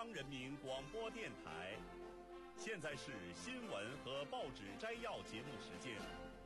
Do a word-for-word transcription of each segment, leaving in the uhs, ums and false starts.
央人民广播电台，现在是新闻和报纸摘要节目时间。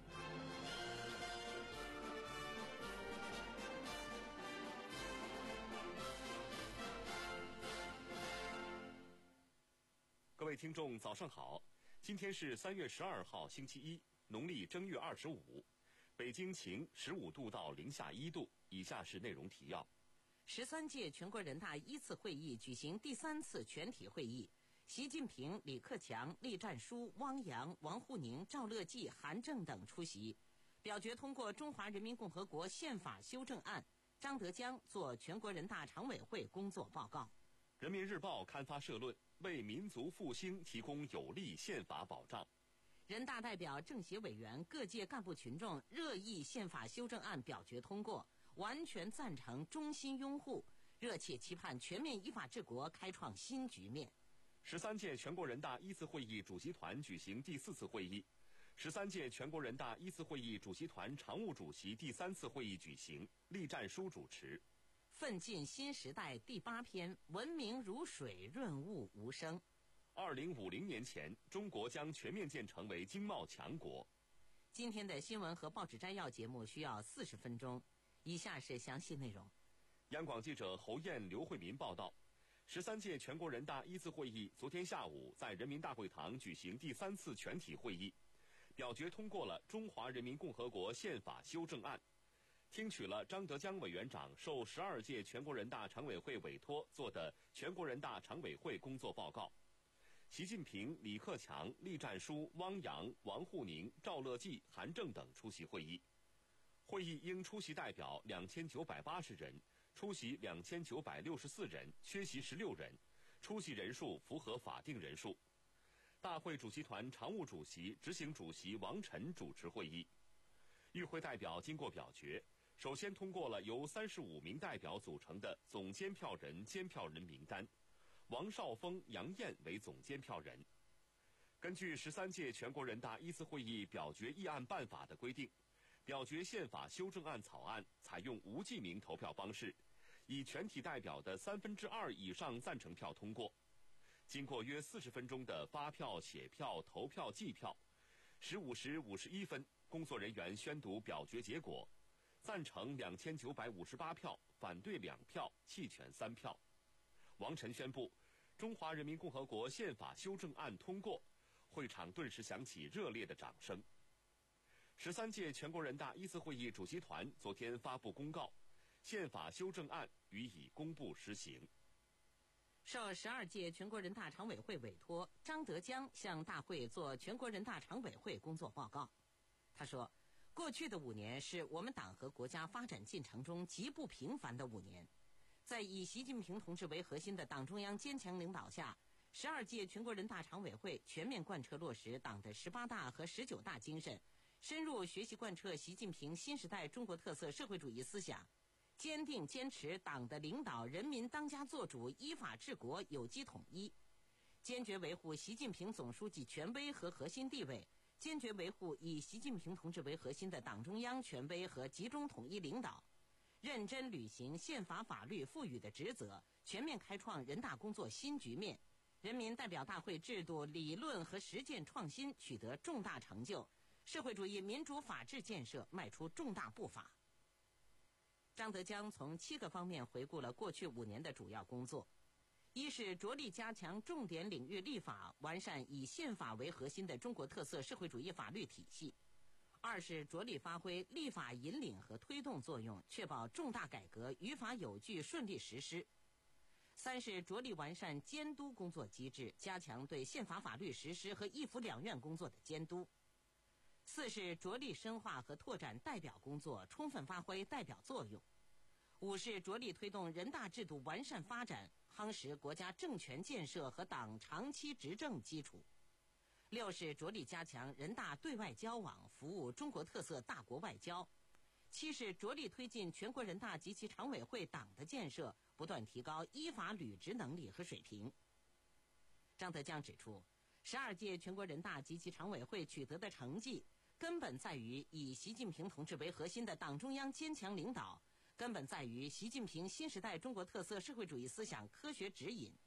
各位听众，早上好！今天是三月十二号，星期一，农历正月二十五。北京晴，十五度到零下一度。以下是内容提要。 十三届全国人大一次会议举行第三次全体会议，习近平、李克强、栗战书、汪洋、王沪宁、赵乐际、韩正等出席，表决通过《中华人民共和国宪法修正案》。张德江作全国人大常委会工作报告。 人民日报刊发社论，为民族复兴提供有力宪法保障。 人大代表、政协委员、各界干部群众热议宪法修正案表决通过，完全赞成，衷心拥护，热切期盼全面依法治国开创新局面。 十三届全国人大一次会议主席团举行第四次会议。十三届全国人大一次会议主席团常务主席第三次会议举行，栗战书主持。 奋进新时代第八篇，文明如水，润物无声。 二零五零年前，中国将全面建成为经贸强国。 今天的新闻和报纸摘要节目需要四十分钟，以下是详细内容。 央广记者侯艳、刘慧民报道，十三届全国人大一次会议昨天下午在人民大会堂举行第三次全体会议，表决通过了《中华人民共和国宪法修正案》，听取了张德江委员长受十二届全国人大常委会委托做的全国人大常委会工作报告。习近平、李克强、栗战书、汪洋、王沪宁、赵乐际、韩正等出席会议。会议应出席代表两千九百八十人，出席两千九百六十四人，缺席十六人，出席人数符合法定人数。大会主席团常务主席、执行主席王晨主持会议。与会代表经过表决，首先通过了由三十五名代表组成的总监票人监票人名单，王少峰、杨燕为总监票人。根据十三届全国人大一次会议表决议案办法的规定，表决宪法修正案草案采用无记名投票方式，以全体代表的三分之二以上赞成票通过。经过约四十分钟的发票、写票、投票、计票，十五时五十一分，工作人员宣读表决结果：赞成两千九百五十八票，反对两票，弃权三票。王晨宣布，中华人民共和国宪法修正案通过，会场顿时响起热烈的掌声。十三届全国人大一次会议主席团昨天发布公告，宪法修正案予以公布施行。 受十二届全国人大常委会委托，张德江向大会作全国人大常委会工作报告。他说，过去的五年是我们党和国家发展进程中极不平凡的五年。在以习近平同志为核心的党中央坚强领导下，十二届全国人大常委会全面贯彻落实党的十八大和十九大精神，深入学习贯彻习近平新时代中国特色社会主义思想，坚定坚持党的领导人民当家作主、依法治国、有机统一，坚决维护习近平总书记权威和核心地位，坚决维护以习近平同志为核心的党中央权威和集中统一领导，认真履行宪法法律赋予的职责，全面开创人大工作新局面，人民代表大会制度理论和实践创新取得重大成就，社会主义民主法治建设迈出重大步伐。张德江从七个方面回顾了过去五年的主要工作：一是着力加强重点领域立法，完善以宪法为核心的中国特色社会主义法律体系；二是着力发挥立法引领和推动作用，确保重大改革于法有据顺利实施；三是着力完善监督工作机制，加强对宪法法律实施和一府两院工作的监督；四是着力深化和拓展代表工作，充分发挥代表作用；五是着力推动人大制度完善发展，夯实国家政权建设和党长期执政基础；六是着力加强人大对外交往，服务中国特色大国外交；七是着力推进全国人大及其常委会党的建设，不断提高依法履职能力和水平。张德江指出，十二届全国人大及其常委会取得的成绩，根本在于以习近平同志为核心的党中央坚强领导，根本在于习近平新时代中国特色社会主义思想科学指引，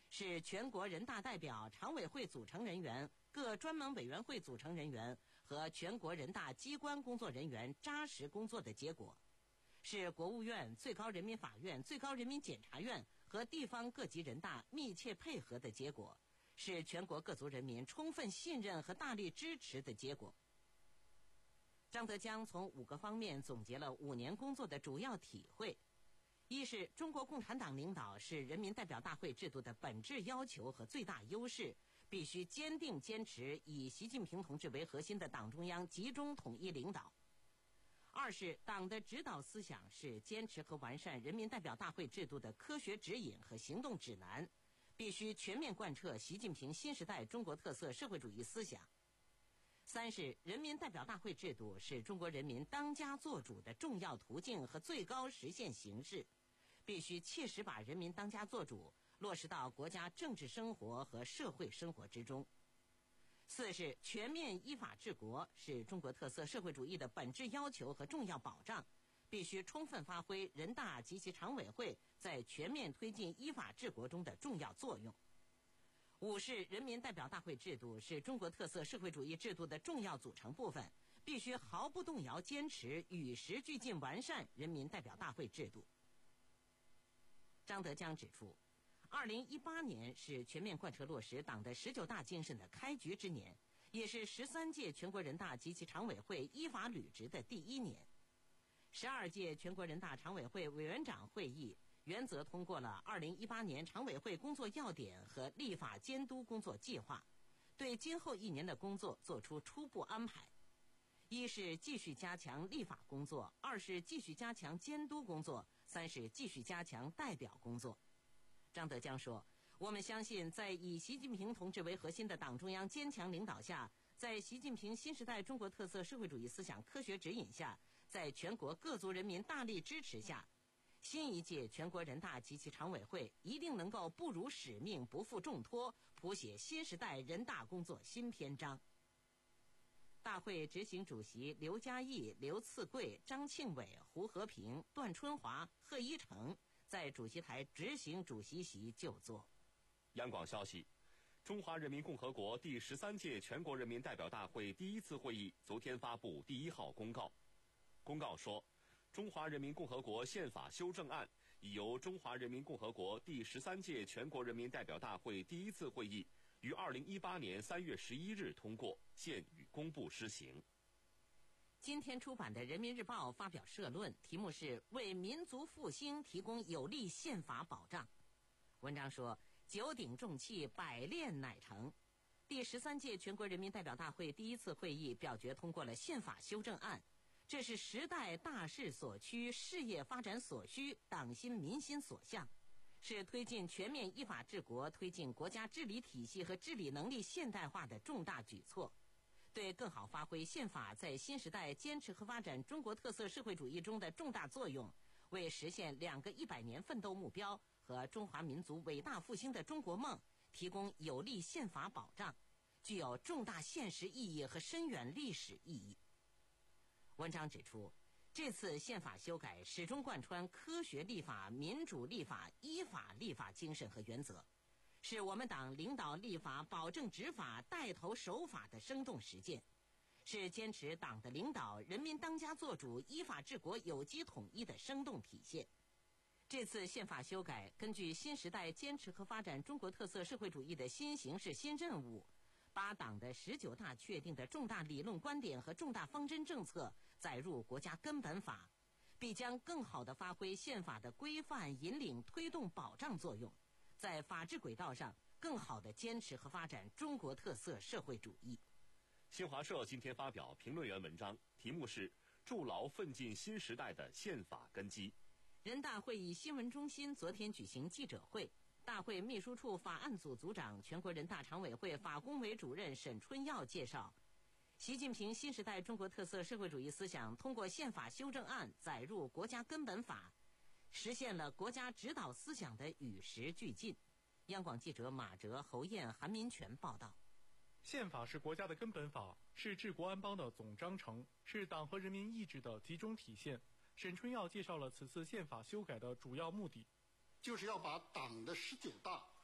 是全国人大代表、常委会组成人员、各专门委员会组成人员和全国人大机关工作人员扎实工作的结果，是国务院、最高人民法院、最高人民检察院和地方各级人大密切配合的结果，是全国各族人民充分信任和大力支持的结果。张德江从五个方面总结了五年工作的主要体会：一是中国共产党领导是人民代表大会制度的本质要求和最大优势，必须坚定坚持以习近平同志为核心的党中央集中统一领导；二是党的指导思想是坚持和完善人民代表大会制度的科学指引和行动指南，必须全面贯彻习近平新时代中国特色社会主义思想；三是人民代表大会制度是中国人民当家作主的重要途径和最高实现形式，必须切实把人民当家作主落实到国家政治生活和社会生活之中；四是全面依法治国是中国特色社会主义的本质要求和重要保障，必须充分发挥人大及其常委会在全面推进依法治国中的重要作用；五是人民代表大会制度是中国特色社会主义制度的重要组成部分，必须毫不动摇坚持与时俱进完善人民代表大会制度。张德江指出，二零一八年是全面贯彻落实党的十九大精神的开局之年，也是十三届全国人大及其常委会依法履职的第一年。十二届全国人大常委会委员长会议原则通过了二零一八年常委会工作要点和立法监督工作计划，对今后一年的工作作出初步安排。一是继续加强立法工作，二是继续加强监督工作，三是继续加强代表工作。张德江说，我们相信在以习近平同志为核心的党中央坚强领导下，在习近平新时代中国特色社会主义思想科学指引下，在全国各族人民大力支持下，新一届全国人大及其常委会一定能够不辱使命、不负重托，谱写新时代人大工作新篇章。大会执行主席刘嘉毅、刘赐贵、张庆伟、胡和平、段春华、贺一诚在主席台执行主席席就座。 央广消息，中华人民共和国第十三届全国人民代表大会第一次会议昨天发布第一号公告。公告说，中华人民共和国宪法修正案已由中华人民共和国第十三届全国人民代表大会第一次会议于二零一八年三月十一日通过，现予公布施行。 今天出版的《人民日报》发表社论，题目是“为民族复兴提供有力宪法保障”。文章说，九鼎重器，百炼乃成。第十三届全国人民代表大会第一次会议表决通过了宪法修正案，这是时代大势所趋、事业发展所需、党心民心所向，是推进全面依法治国、推进国家治理体系和治理能力现代化的重大举措，对更好发挥宪法在新时代坚持和发展中国特色社会主义中的重大作用，为实现两个一百年奋斗目标和中华民族伟大复兴的中国梦提供有力宪法保障，具有重大现实意义和深远历史意义。文章指出，这次宪法修改始终贯穿科学立法、民主立法、依法立法精神和原则，是我们党领导立法、保证执法、带头守法的生动实践，是坚持党的领导、人民当家作主、依法治国有机统一的生动体现。这次宪法修改根据新时代坚持和发展中国特色社会主义的新形势新任务，把党的十九大确定的重大理论观点和重大方针政策载入国家根本法，必将更好地发挥宪法的规范、引领、推动、保障作用，在法治轨道上更好地坚持和发展中国特色社会主义。 新华社今天发表评论员文章，题目是“筑牢奋进新时代的宪法根基”。 人大会议新闻中心昨天举行记者会，大会秘书处法案组组长、全国人大常委会法工委主任沈春耀介绍，习近平新时代中国特色社会主义思想通过宪法修正案载入国家根本法，实现了国家指导思想的与时俱进。央广记者马哲、侯燕、韩民全报道。 宪法是国家的根本法，是治国安邦的总章程，是党和人民意志的集中体现。沈春耀介绍了此次宪法修改的主要目的， 就是要把党的十九大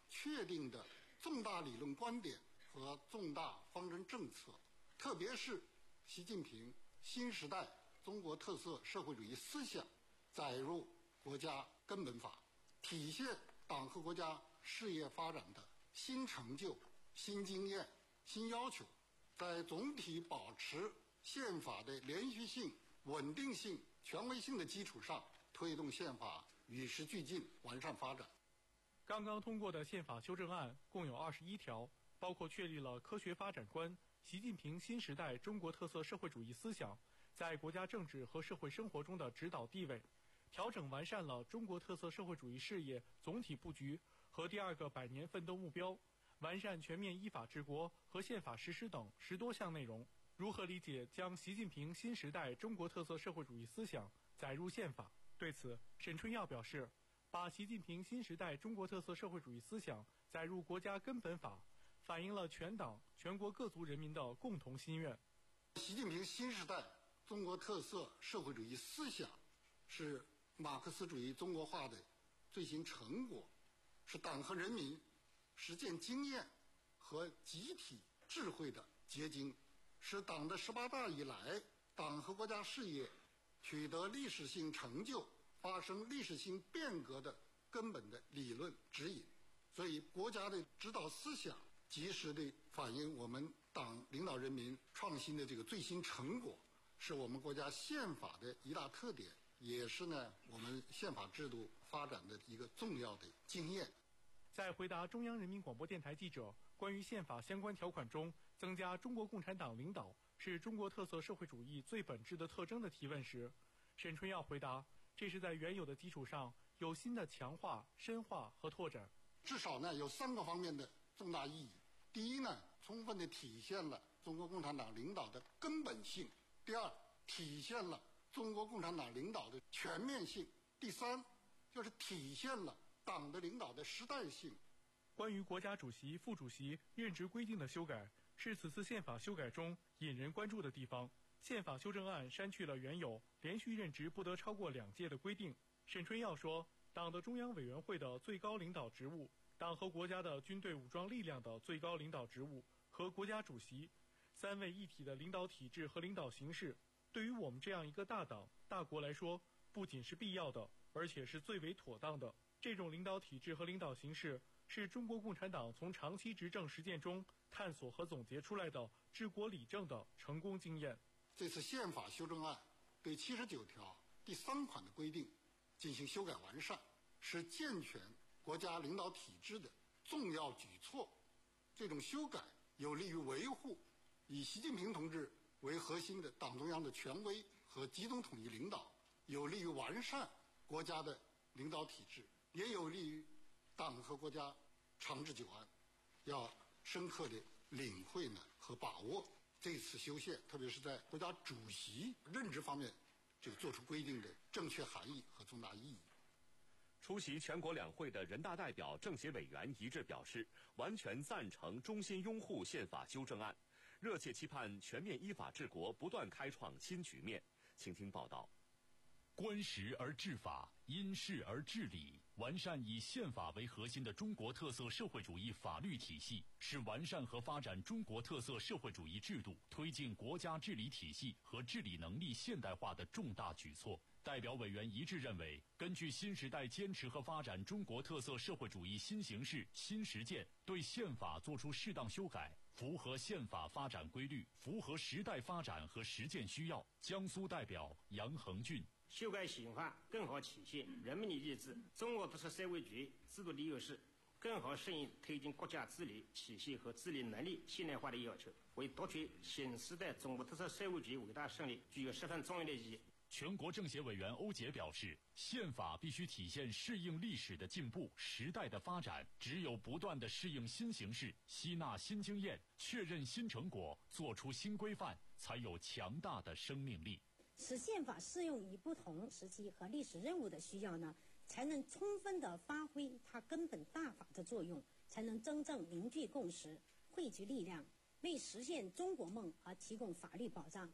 确定的重大理论观点和重大方针政策，特别是习近平新时代中国特色社会主义思想载入国家根本法，体现党和国家事业发展的新成就、新经验、新要求，在总体保持宪法的连续性、稳定性、权威性的基础上，推动宪法与时俱进、完善发展。 刚刚通过的宪法修正案共有二十一条，包括确立了科学发展观、习近平新时代中国特色社会主义思想在国家政治和社会生活中的指导地位，调整完善了中国特色社会主义事业总体布局和第二个百年奋斗目标，完善全面依法治国和宪法实施等十多项内容。如何理解将习近平新时代中国特色社会主义思想载入宪法？对此，沈春耀表示，把习近平新时代中国特色社会主义思想载入国家根本法，反映了全党全国各族人民的共同心愿。 习近平新时代中国特色社会主义思想是马克思主义中国化的最新成果，是党和人民实践经验和集体智慧的结晶，是党的十八大以来党和国家事业取得历史性成就、发生历史性变革的根本的理论指引。所以国家的指导思想及时地反映我们党领导人民创新的这个最新成果，是我们国家宪法的一大特点，也是呢我们宪法制度发展的一个重要的经验。 在回答中央人民广播电台记者关于宪法相关条款中增加中国共产党领导是中国特色社会主义最本质的特征的提问时，沈春耀回答，这是在原有的基础上有新的强化、深化和拓展。 至少呢有三个方面的重大意义。第一呢，充分地体现了中国共产党领导的根本性；第二，体现了中国共产党领导的全面性；第三，就是体现了党的领导的时代性。 关于国家主席、副主席任职规定的修改，是此次宪法修改中引人关注的地方。宪法修正案删去了原有连续任职不得超过两届的规定。沈春耀说，党的中央委员会的最高领导职务、党和国家的军队武装力量的最高领导职务和国家主席三位一体的领导体制和领导形式，对于我们这样一个大党大国来说，不仅是必要的，而且是最为妥当的。这种领导体制和领导形式是中国共产党从长期执政实践中探索和总结出来的治国理政的成功经验。 这次宪法修正案对七十九条第三款的规定进行修改完善，是健全国家领导体制的重要举措。这种修改有利于维护以习近平同志为核心的党中央的权威和集中统一领导，有利于完善国家的领导体制，也有利于党和国家长治久安。要深刻地领会呢和把握这次修宪，特别是在国家主席任职方面这个做出规定的正确含义和重大意义。 出席全国两会的人大代表、政协委员一致表示，完全赞成、衷心拥护宪法修正案，热切期盼全面依法治国不断开创新局面。请听报道。 观时而治法，因事而治理，完善以宪法为核心的中国特色社会主义法律体系，是完善和发展中国特色社会主义制度、推进国家治理体系和治理能力现代化的重大举措。代表委员一致认为，根据新时代坚持和发展中国特色社会主义新形势、新实践，对宪法作出适当修改，符合宪法发展规律，符合时代发展和实践需要。江苏代表杨恒俊。 修改宪法更好体现人民的意志，中国特色社会主义制度理由是更好适应推进国家治理体系和治理能力现代化的要求，为夺取新时代中国特色社会主义伟大胜利具有十分重要的意义。 全国政协委员欧杰表示，宪法必须体现适应历史的进步、时代的发展，只有不断地适应新形势，吸纳新经验，确认新成果，做出新规范，才有强大的生命力。 使宪法适用于不同时期和历史任务的需要呢，才能充分地发挥它根本大法的作用，才能真正凝聚共识、汇聚力量，为实现中国梦而提供法律保障。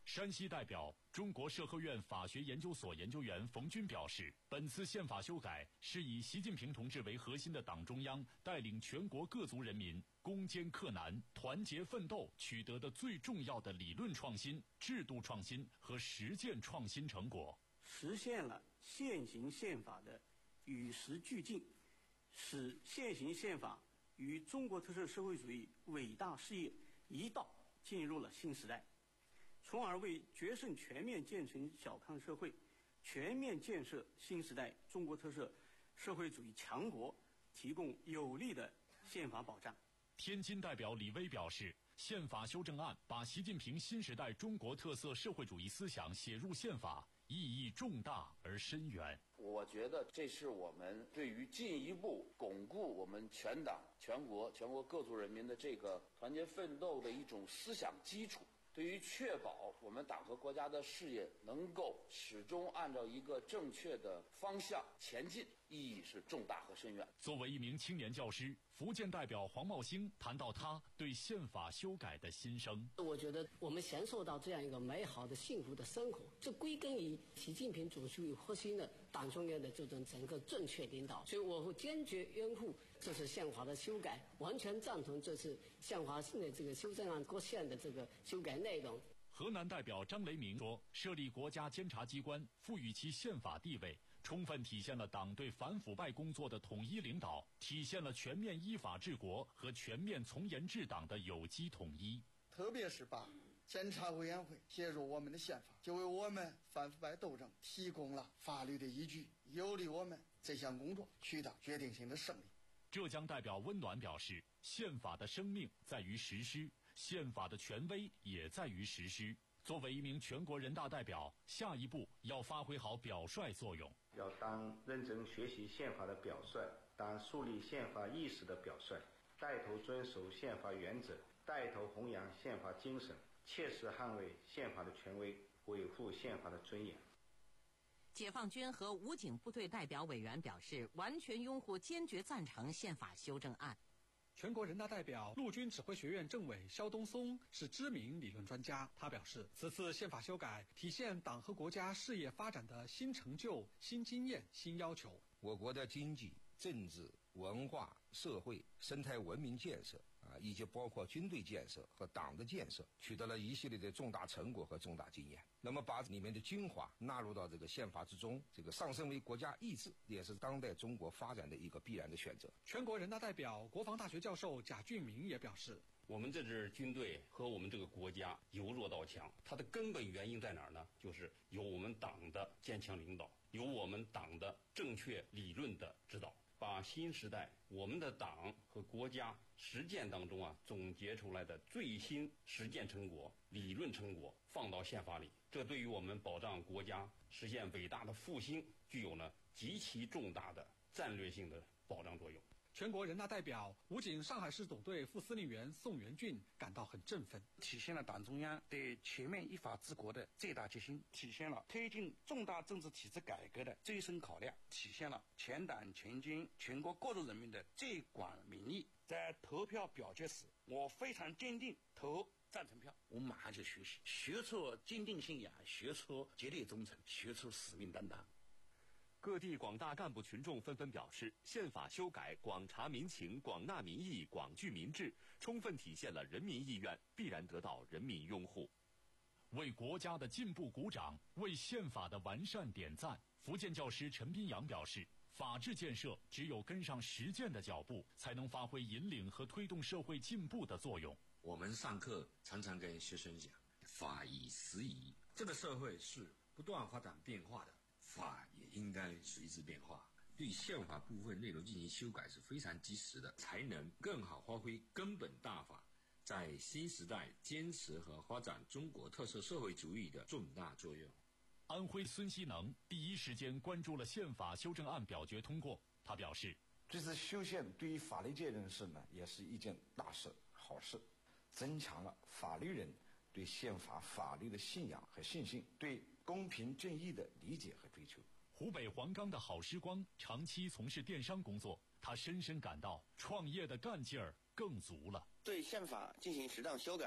山西代表中国社科院法学研究所研究员冯军表示，本次宪法修改是以习近平同志为核心的党中央带领全国各族人民攻坚克难、团结奋斗取得的最重要的理论创新、制度创新和实践创新成果， 实现了现行宪法的与时俱进，使现行宪法与中国特色社会主义伟大事业一道进入了新时代，从而为决胜全面建成小康社会、全面建设新时代中国特色社会主义强国提供有力的宪法保障。 天津代表李威表示，宪法修正案把习近平新时代中国特色社会主义思想写入宪法，意义重大而深远。 我觉得这是我们对于进一步巩固我们全党、全国、全国各族人民的这个团结奋斗的一种思想基础，对于确保我们党和国家的事业能够始终按照一个正确的方向前进，意义是重大和深远。 作为一名青年教师，福建代表黄茂兴谈到他对宪法修改的心声。 我觉得我们享受到这样一个美好的幸福的生活，这归根于习近平主席核心的党中央的这种整个正确领导，所以我会坚决拥护这次宪法的修改，完全赞同这次宪法的这个修正案各项的这个修改内容。 河南代表张雷鸣说，设立国家监察机关，赋予其宪法地位，充分体现了党对反腐败工作的统一领导，体现了全面依法治国和全面从严治党的有机统一。 特别是把监察委员会写入我们的宪法，就为我们反腐败斗争提供了法律的依据，有利我们这项工作取得决定性的胜利。 浙江代表温暖表示，宪法的生命在于实施，宪法的权威也在于实施。作为一名全国人大代表，下一步要发挥好表率作用， 要当认真学习宪法的表率，当树立宪法意识的表率，带头遵守宪法原则，带头弘扬宪法精神，切实捍卫宪法的权威，维护宪法的尊严。 解放军和武警部队代表委员表示，完全拥护、坚决赞成宪法修正案。 全国人大代表、陆军指挥学院政委肖东松是知名理论专家，他表示，此次宪法修改体现党和国家事业发展的新成就、新经验、新要求。 我国的经济、政治、文化、社会、生态文明建设啊，以及包括军队建设和党的建设，取得了一系列的重大成果和重大经验。那么把里面的精华纳入到这个宪法之中，这个上升为国家意志，也是当代中国发展的一个必然的选择。 全国人大代表、国防大学教授贾俊明也表示， 我们这支军队和我们这个国家由弱到强，它的根本原因在哪儿呢？就是有我们党的坚强领导，有我们党的正确理论的指导，把新时代我们的党和国家实践当中啊总结出来的最新实践成果、理论成果放到宪法里，这对于我们保障国家实现伟大的复兴具有呢极其重大的战略性的保障作用。 全国人大代表、武警上海市总队副司令员宋元俊感到很振奋， 体现了党中央对全面依法治国的最大决心，体现了推进重大政治体制改革的最深考量，体现了全党全军全国各族人民的最广民意。在投票表决时，我非常坚定投赞成票。我马上就学习，学出坚定信仰，学出绝对忠诚，学出使命担当。 各地广大干部群众纷纷表示，宪法修改广察民情、广纳民意、广聚民智，充分体现了人民意愿，必然得到人民拥护。 为国家的进步鼓掌，为宪法的完善点赞。福建教师陈斌阳表示，法治建设只有跟上实践的脚步，才能发挥引领和推动社会进步的作用。 我们上课常常跟学生讲，法宜时宜，这个社会是不断发展变化的，法也应该随之变化。对宪法部分内容进行修改是非常及时的，才能更好发挥根本大法在新时代坚持和发展中国特色社会主义的重大作用。 安徽孙希能第一时间关注了宪法修正案表决通过，他表示， 这次修宪对于法律界人士呢，也是一件大事、好事，增强了法律人对宪法法律的信仰和信心，对公平正义的理解和追求。 湖北黄冈的郝时光长期从事电商工作，他深深感到创业的干劲儿更足了。 对宪法进行适当修改，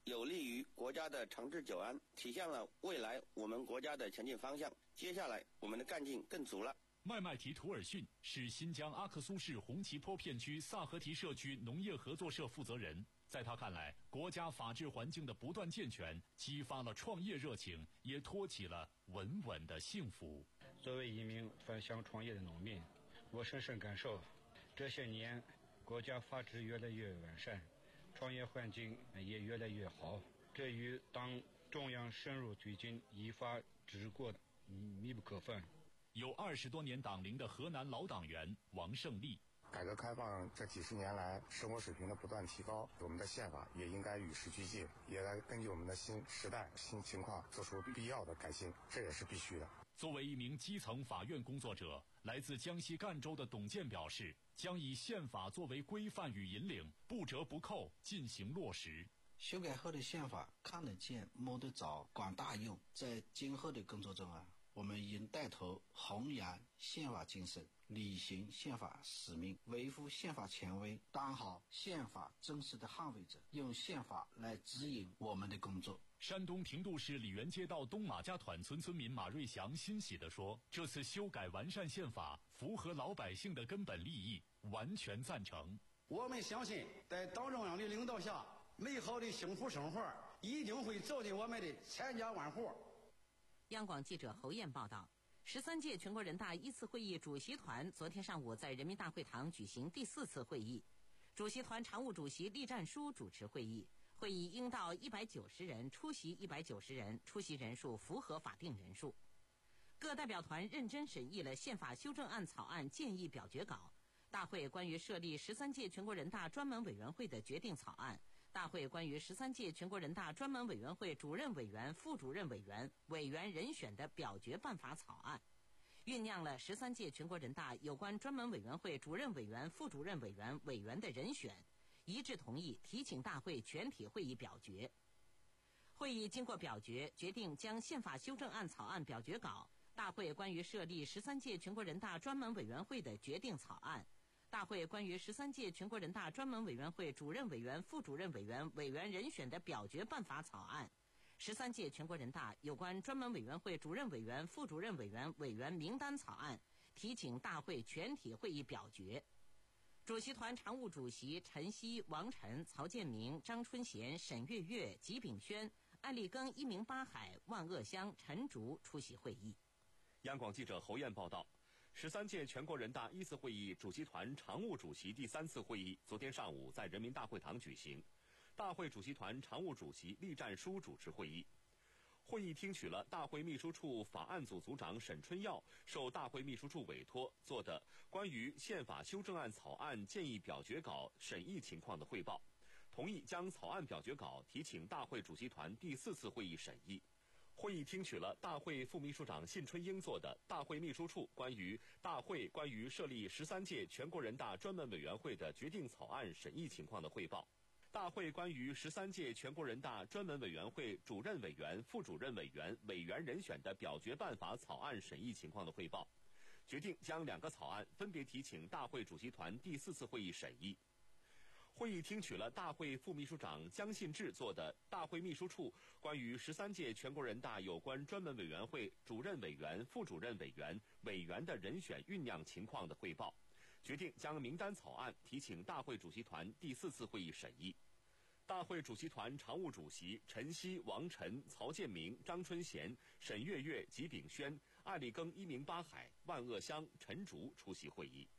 有利于国家的长治久安，体现了未来我们国家的前进方向。接下来我们的干劲更足了。 麦麦提图尔逊是新疆阿克苏市红旗坡片区萨合提社区农业合作社负责人。在他看来，国家法治环境的不断健全，激发了创业热情，也托起了稳稳的幸福。 作为一名返乡创业的农民，我深深感受，这些年国家法治越来越完善，创业环境也越来越好，这与党中央深入推进依法治国密不可分。 有二十多年党龄的河南老党员王胜利。 改革开放这几十年来，生活水平的不断提高，我们的宪法也应该与时俱进，也来根据我们的新时代、新情况做出必要的改进，这也是必须的。 作为一名基层法院工作者，来自江西赣州的董健表示，将以宪法作为规范与引领，不折不扣进行落实。 修改后的宪法看得见、摸得着、管大用，在今后的工作中啊，我们应带头弘扬宪法精神，履行宪法使命，维护宪法权威，当好宪法真实的捍卫者，用宪法来指引我们的工作。 山东平度市李园街道东马家团村村民马瑞祥欣喜地说，这次修改完善宪法符合老百姓的根本利益，完全赞成。 我们相信在党中央的领导下，美好的幸福生活一定会走进我们的千家万户。 央广记者侯艳报道，十三届全国人大一次会议主席团昨天上午在人民大会堂举行第四次会议，主席团常务主席栗战书主持会议。会议应到一百九十人，出席一百九十人，出席人数符合法定人数。各代表团认真审议了宪法修正案草案建议表决稿、大会关于设立十三届全国人大专门委员会的决定草案、大会关于十三届全国人大专门委员会主任委员、副主任委员、委员人选的表决办法草案，酝酿了十三届全国人大有关专门委员会主任委员、副主任委员、委员的人选，一致同意提请大会全体会议表决。会议经过表决，决定将宪法修正案草案表决稿、大会关于设立十三届全国人大专门委员会的决定草案、大会关于十三届全国人大专门委员会主任委员、副主任委员、委员人选的表决办法草案、十三届全国人大有关专门委员会主任委员、副主任委员、委员名单草案，提请大会全体会议表决。主席团常务主席陈希、王晨、曹建明、张春贤、沈月月、吉炳轩、艾立庚、一鸣八海、万鄂湘、陈竹出席会议。 央广记者侯艳报道，十三届全国人大一次会议主席团常务主席第三次会议昨天上午在人民大会堂举行，大会主席团常务主席栗战书主持会议。会议听取了大会秘书处法案组组长沈春耀受大会秘书处委托做的关于宪法修正案草案建议表决稿审议情况的汇报，同意将草案表决稿提请大会主席团第四次会议审议。会议听取了大会副秘书长信春英做的大会秘书处关于大会关于设立十三届全国人大专门委员会的决定草案审议情况的汇报，大会关于十三届全国人大专门委员会主任委员、副主任委员、委员人选的表决办法草案审议情况的汇报，决定将两个草案分别提请大会主席团第四次会议审议。会议听取了大会副秘书长江信志做的大会秘书处关于十三届全国人大有关专门委员会主任委员、副主任委员、委员的人选酝酿情况的汇报，决定将名单草案提请大会主席团第四次会议审议。大会主席团常务主席陈希、王晨、曹建明、张春贤、沈月月、吉炳轩、艾立庚、一鸣八海、万鄂湘、陈竹出席会议。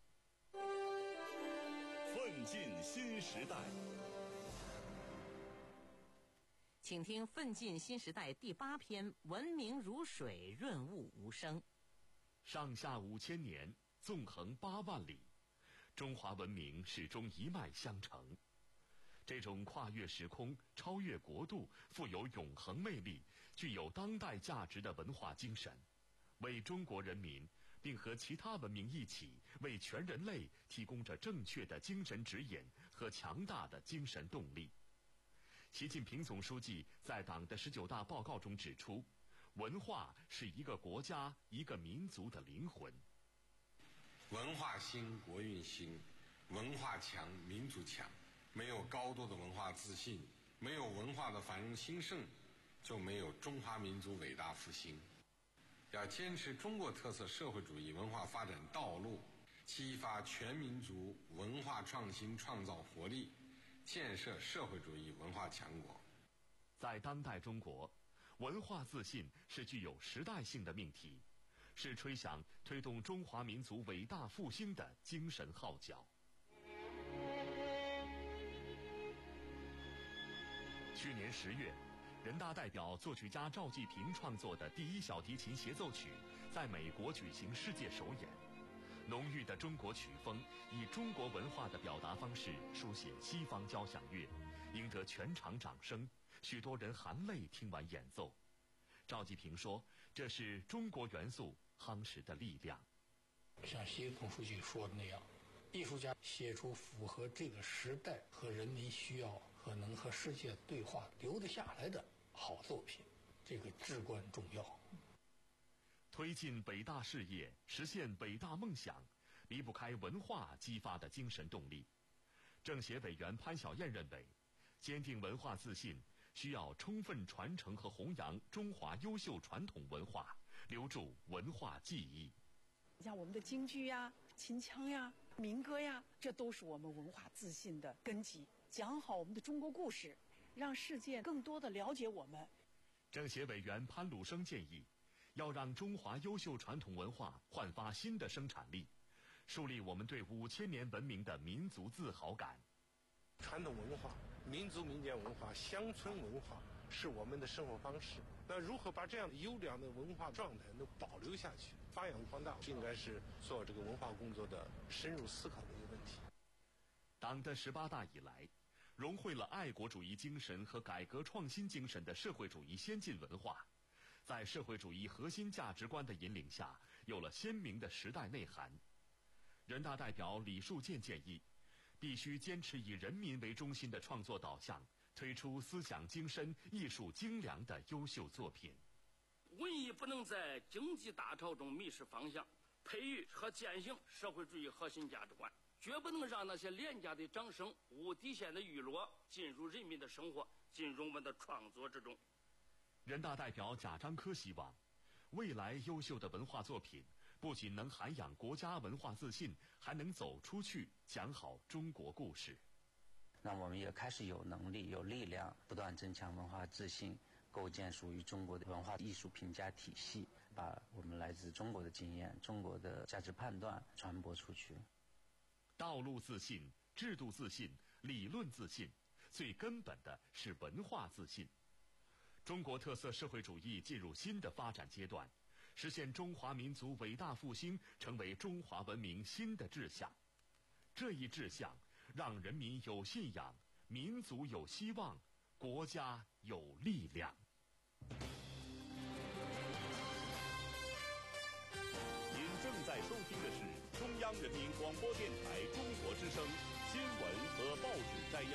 奋进新时代， 请听《奋进新时代》第八篇：文明如水，润物无声。 上下五千年，纵横八万里，中华文明始终一脉相承。这种跨越时空、超越国度、富有永恒魅力、具有当代价值的文化精神，为中国人民并和其他文明一起，为全人类提供着正确的精神指引和强大的精神动力。习近平总书记在党的十九大报告中指出，文化是一个国家、一个民族的灵魂。 文化兴，国运兴；文化强，民族强。没有高度的文化自信， 没有文化的繁荣兴盛，就没有中华民族伟大复兴。要坚持中国特色社会主义文化发展道路，激发全民族文化创新创造活力，建设社会主义文化强国。 在当代中国，文化自信是具有时代性的命题，是吹响推动中华民族伟大复兴的精神号角。去年十月，人大代表作曲家赵季平创作的第一小提琴协奏曲在美国举行世界首演。浓郁的中国曲风以中国文化的表达方式书写西方交响乐，赢得全场掌声，许多人含泪听完演奏。赵季平说，这是中国元素夯实的力量。 像习总书记说的那样，艺术家写出符合这个时代和人民需要和能和世界对话留得下来的好作品，这个至关重要。 推进北大事业，实现北大梦想，离不开文化激发的精神动力。政协委员潘晓燕认为，坚定文化自信需要充分传承和弘扬中华优秀传统文化，留住文化记忆。 像我们的京剧呀、秦腔呀、民歌呀，这都是我们文化自信的根基。讲好我们的中国故事，让世界更多的了解我们。 政协委员潘鲁生建议，要让中华优秀传统文化焕发新的生产力，树立我们对五千年文明的民族自豪感。 传统文化、民族民间文化、乡村文化是我们的生活方式。那如何把这样优良的文化状态能保留下去、发扬光大，应该是做这个文化工作的深入思考的一个问题。 党的十八大以来，融汇了爱国主义精神和改革创新精神的社会主义先进文化，在社会主义核心价值观的引领下，有了鲜明的时代内涵。人大代表李树建建议，必须坚持以人民为中心的创作导向，推出思想精深、艺术精良的优秀作品。 文艺不能在经济大潮中迷失方向，培育和践行社会主义核心价值观，绝不能让那些廉价的掌声、无底线的娱乐进入人民的生活，进入我们的创作之中。 人大代表贾樟柯希望，未来优秀的文化作品不仅能涵养国家文化自信，还能走出去，讲好中国故事。 那我们也开始有能力、有力量，不断增强文化自信，构建属于中国的文化艺术评价体系，把我们来自中国的经验、中国的价值判断传播出去。 道路自信、制度自信、理论自信，最根本的是文化自信。中国特色社会主义进入新的发展阶段，实现中华民族伟大复兴成为中华文明新的志向。这一志向让人民有信仰，民族有希望，国家有力量。 您正在收听的是中央人民广播电台中国之声新闻和报纸摘要。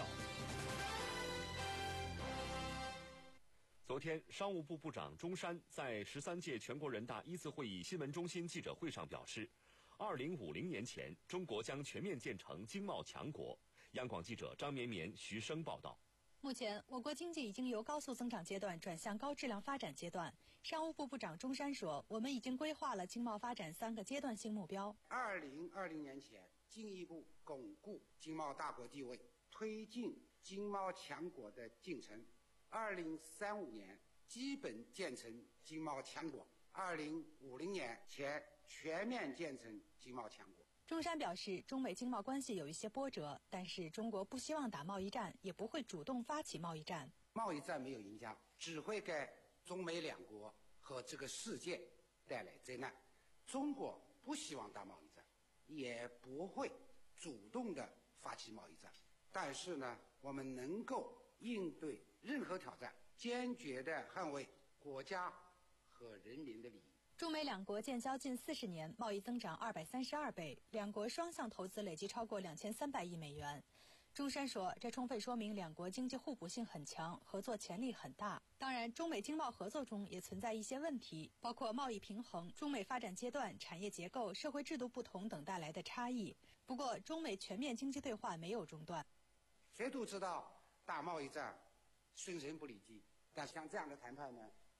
昨天，商务部部长钟山在十三届全国人大一次会议新闻中心记者会上表示，二零五零年前，中国将全面建成经贸强国。央广记者张绵绵、徐生报道。 目前，我国经济已经由高速增长阶段转向高质量发展阶段。商务部部长钟山说，我们已经规划了经贸发展三个阶段性目标。 二零二零年前，进一步巩固经贸大国地位，推进经贸强国的进程。二零三五年基本建成经贸强国，二零五零年前全面建成经贸强国。 钟山表示，中美经贸关系有一些波折，但是中国不希望打贸易战，也不会主动发起贸易战。 贸易战没有赢家，只会给中美两国和这个世界带来灾难。中国不希望打贸易战，也不会主动的发起贸易战。但是呢，我们能够应对任何挑战，坚决地捍卫国家和人民的利益。 中美两国建交近四十年，贸易增长二百三十二倍，两国双向投资累计超过两千三百亿美元。钟山说，这充分说明两国经济互补性很强，合作潜力很大。当然，中美经贸合作中也存在一些问题，包括贸易平衡、中美发展阶段、产业结构、社会制度不同等带来的差异。不过，中美全面经济对话没有中断。 谁都知道打贸易战损人不利己。但像这样的谈判呢，